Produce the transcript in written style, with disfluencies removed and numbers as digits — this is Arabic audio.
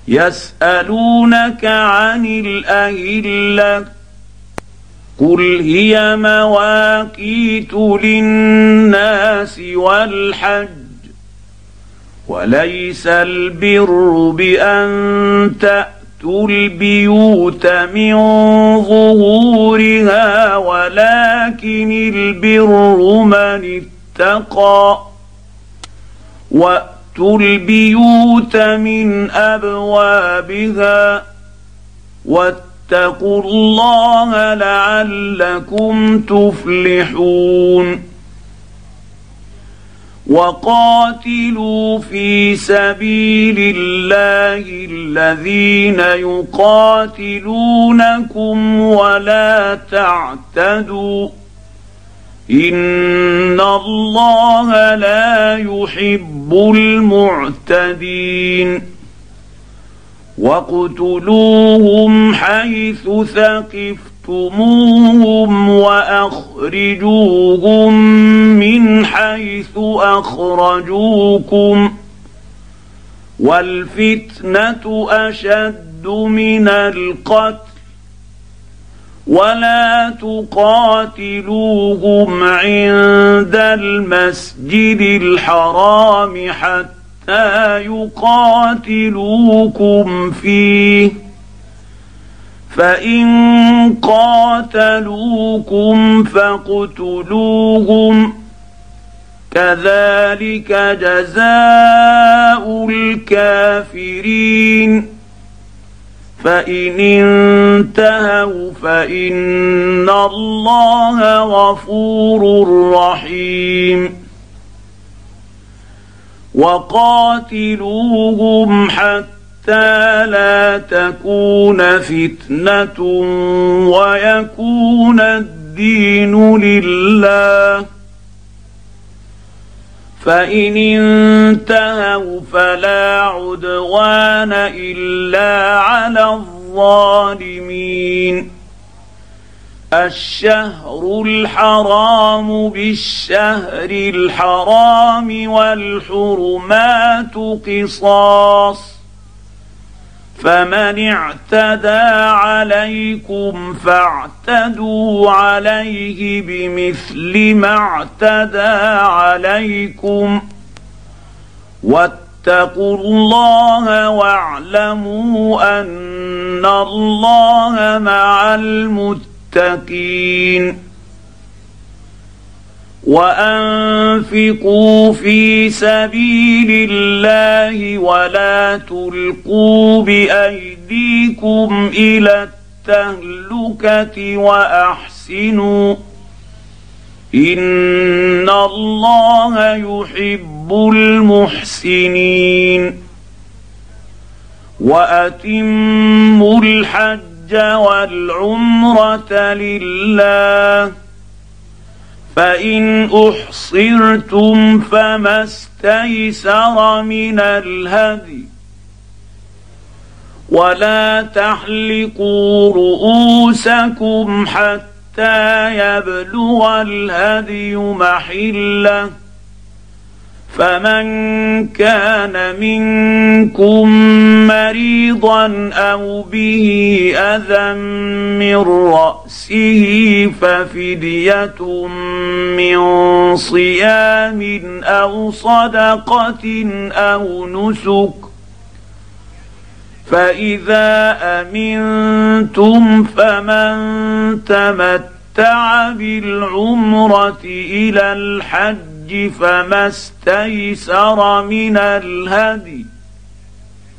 يسألونك عن الأهلة قل هي مواقيت للناس والحج وليس البر بأن تأتوا البيوت من ظهورها ولكن البر من اتقى وأتوا البيوت من أبوابها واتقوا الله لعلكم تفلحون وقاتلوا في سبيل الله الذين يقاتلونكم ولا تعتدوا إن الله لا يحب المعتدين واقتلوهم حيث ثقفتموهم وأخرجوهم من حيث أخرجوكم والفتنة أشد من القتل ولا تقاتلوهم عند المسجد الحرام حتى يقاتلوكم فيه فإن قاتلوكم فاقتلوهم كذلك جزاء الكافرين فإن انتهوا فإن الله غفور رحيم وقاتلوهم حتى لا تكون فتنة ويكون الدين لله فإن انتهوا فلا عدوان إلا على الظالمين الشهر الحرام بالشهر الحرام والحرمات قصاص فمن اعتدى عليكم فاعتدوا عليه بمثل ما اعتدى عليكم واتقوا الله واعلموا أن الله مع المتقين وأنفقوا في سبيل الله ولا تلقوا بأيديكم إلى التهلكة وأحسنوا إن الله يحب المحسنين وأتموا الحج والعمرة لله فإن أحصرتم فما استيسر من الهدي ولا تحلقوا رؤوسكم حتى يبلغ الهدي محله فمن كان منكم مريضا أو به أذى من رأسه ففدية من صيام أو صدقة أو نسك فإذا أمنتم فمن تمتع بالعمرة إلى الحج فما استيسر من الهدي